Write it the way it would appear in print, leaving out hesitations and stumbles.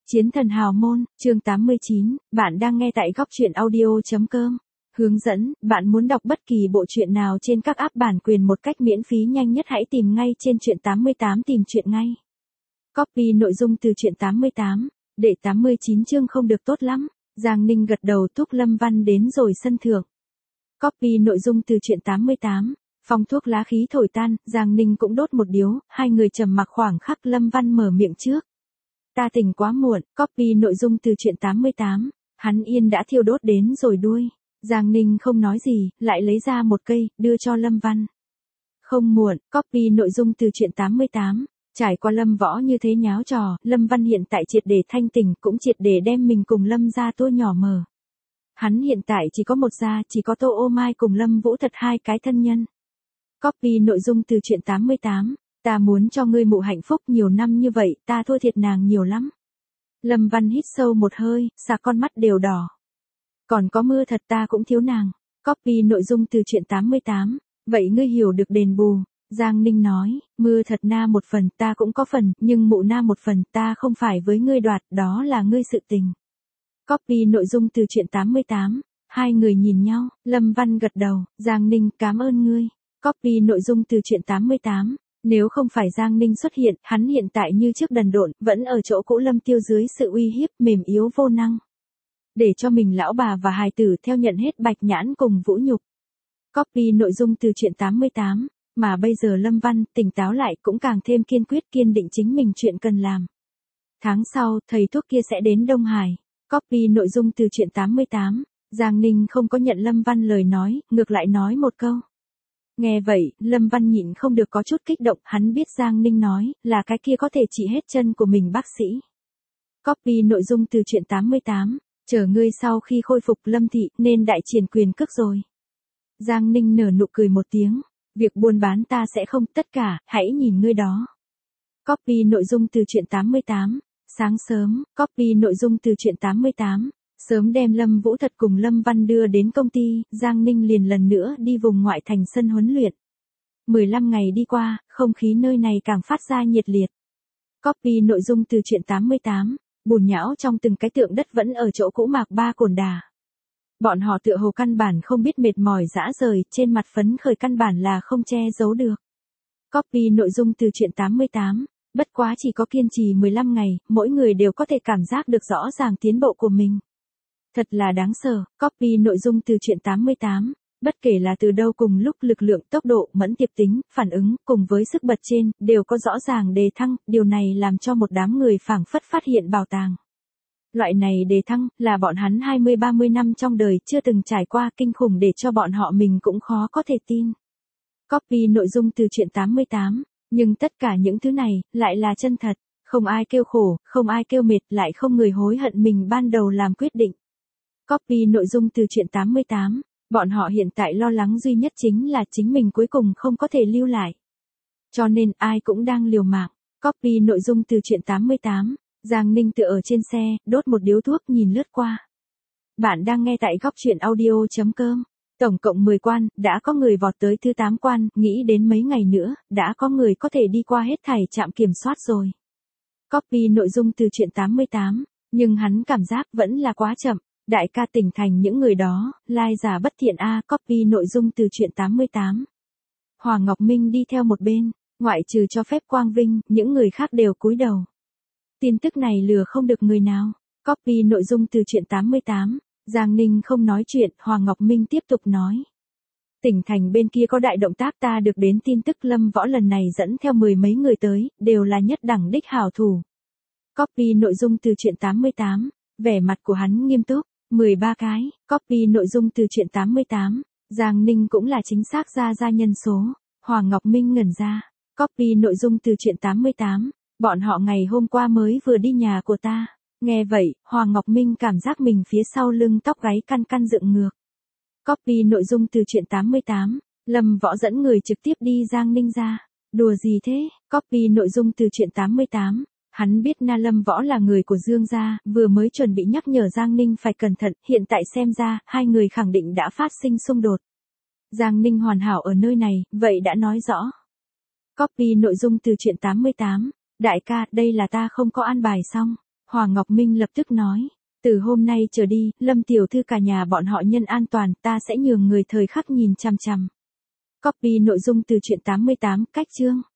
Chiến thần hào môn, chương 89, bạn đang nghe tại góc truyện audio.com. Hướng dẫn, bạn muốn đọc bất kỳ bộ truyện nào trên các app bản quyền một cách miễn phí nhanh nhất hãy tìm ngay trên truyện 88 tìm truyện ngay. Copy nội dung từ truyện 88, đệ 89 chương không được tốt lắm. Giang Ninh gật đầu thúc Lâm Văn đến rồi sân thượng. Copy nội dung từ truyện 88. Phong thuốc lá khí thổi tan, Giang Ninh cũng đốt một điếu, hai người trầm mặc khoảng khắc Lâm Văn mở miệng trước. Ta tỉnh quá muộn, copy nội dung từ truyện 88. Hắn yên đã thiêu đốt đến rồi đuôi. Giang Ninh không nói gì, lại lấy ra một cây, đưa cho Lâm Văn. Không muộn, copy nội dung từ truyện 88. Trải qua Lâm Võ như thế nháo trò, Lâm Văn hiện tại triệt để thanh tỉnh, cũng triệt để đem mình cùng Lâm gia tôi nhỏ mờ. Hắn hiện tại chỉ có một gia, chỉ có Tô Ô Mai cùng Lâm Vũ Thật hai cái thân nhân. Copy nội dung từ truyện 88. Ta muốn cho ngươi mụ hạnh phúc nhiều năm như vậy, ta thua thiệt nàng nhiều lắm. Lâm Văn hít sâu một hơi, xà con mắt đều đỏ. Còn có Mưa Thật ta cũng thiếu nàng. Copy nội dung từ truyện 88. Vậy ngươi hiểu được đền bù. Giang Ninh nói, Mưa Thật na một phần, ta cũng có phần, nhưng mụ na một phần, ta không phải với ngươi đoạt, đó là ngươi sự tình. Copy nội dung từ truyện 88. Hai người nhìn nhau, Lâm Văn gật đầu, Giang Ninh cảm ơn ngươi. Copy nội dung từ truyện 88. Nếu không phải Giang Ninh xuất hiện, hắn hiện tại như trước đần độn, vẫn ở chỗ cũ Lâm Tiêu dưới sự uy hiếp mềm yếu vô năng. Để cho mình lão bà và hài tử theo nhận hết bạch nhãn cùng vũ nhục. Copy nội dung từ truyện 88. Mà bây giờ Lâm Văn tỉnh táo lại cũng càng thêm kiên quyết kiên định chính mình chuyện cần làm. Tháng sau, thầy thuốc kia sẽ đến Đông Hải. Copy nội dung từ truyện 88. Giang Ninh không có nhận Lâm Văn lời nói, ngược lại nói một câu. Nghe vậy, Lâm Văn nhịn không được có chút kích động, hắn biết Giang Ninh nói, là cái kia có thể trị hết chân của mình bác sĩ. Copy nội dung từ truyện 88, chờ ngươi sau khi khôi phục Lâm Thị, nên đại triển quyền cước rồi. Giang Ninh nở nụ cười một tiếng, việc buôn bán ta sẽ không, tất cả, hãy nhìn ngươi đó. Copy nội dung từ truyện 88, sáng sớm, copy nội dung từ truyện 88. Sớm đem Lâm Vũ Thật cùng Lâm Văn đưa đến công ty, Giang Ninh liền lần nữa đi vùng ngoại thành sân huấn luyện. 15 ngày đi qua, không khí nơi này càng phát ra nhiệt liệt. Copy nội dung từ truyện 88, bùn nhão trong từng cái tượng đất vẫn ở chỗ cũ Mạc Ba Cổn Đà. Bọn họ tựa hồ căn bản không biết mệt mỏi dã rời, trên mặt phấn khởi căn bản là không che giấu được. Copy nội dung từ truyện 88, bất quá chỉ có kiên trì 15 ngày, mỗi người đều có thể cảm giác được rõ ràng tiến bộ của mình. Thật là đáng sợ, copy nội dung từ truyện 88, bất kể là từ đâu cùng lúc lực lượng, tốc độ, mẫn tiệp tính, phản ứng, cùng với sức bật trên, đều có rõ ràng đề thăng, điều này làm cho một đám người phảng phất phát hiện bảo tàng. Loại này đề thăng, là bọn hắn 20-30 năm trong đời chưa từng trải qua kinh khủng để cho bọn họ mình cũng khó có thể tin. Copy nội dung từ truyện 88, nhưng tất cả những thứ này, lại là chân thật, không ai kêu khổ, không ai kêu mệt, lại không người hối hận mình ban đầu làm quyết định. Copy nội dung từ truyện 88, bọn họ hiện tại lo lắng duy nhất chính là chính mình cuối cùng không có thể lưu lại. Cho nên ai cũng đang liều mạng. Copy nội dung từ truyện 88, Giang Ninh tựa ở trên xe, đốt một điếu thuốc nhìn lướt qua. Bạn đang nghe tại góc truyện audio.com. Tổng cộng 10 quan, đã có người vọt tới thứ 8 quan, nghĩ đến mấy ngày nữa, đã có người có thể đi qua hết thảy trạm kiểm soát rồi. Copy nội dung từ truyện 88, nhưng hắn cảm giác vẫn là quá chậm. Đại ca tỉnh thành những người đó, lai giả bất thiện a. Copy nội dung từ truyện 88. Hoàng Ngọc Minh đi theo một bên, ngoại trừ cho phép Quang Vinh, những người khác đều cúi đầu. Tin tức này lừa không được người nào. Copy nội dung từ truyện 88. Giang Ninh không nói chuyện, Hoàng Ngọc Minh tiếp tục nói. Tỉnh thành bên kia có đại động tác, ta được đến tin tức Lâm Võ lần này dẫn theo 10 mấy người tới, đều là nhất đẳng đích hảo thủ. Copy nội dung từ truyện 88. Vẻ mặt của hắn nghiêm túc. 13 cái, copy nội dung từ truyện 88, Giang Ninh cũng là chính xác ra nhân số, Hoàng Ngọc Minh ngẩn ra, copy nội dung từ truyện 88, bọn họ ngày hôm qua mới vừa đi nhà của ta, nghe vậy, Hoàng Ngọc Minh cảm giác mình phía sau lưng tóc gáy căn dựng ngược. Copy nội dung từ truyện 88, Lâm Võ dẫn người trực tiếp đi Giang Ninh ra, đùa gì thế, copy nội dung từ truyện 88. Hắn biết Na Lâm Võ là người của Dương gia, vừa mới chuẩn bị nhắc nhở Giang Ninh phải cẩn thận, hiện tại xem ra, hai người khẳng định đã phát sinh xung đột. Giang Ninh hoàn hảo ở nơi này, vậy đã nói rõ. Copy nội dung từ truyện 88, đại ca, đây là ta không có an bài xong. Hoàng Ngọc Minh lập tức nói. Từ hôm nay trở đi, Lâm tiểu thư cả nhà bọn họ nhân an toàn, ta sẽ nhường người thời khắc nhìn chằm chằm. Copy nội dung từ truyện 88, cách chương.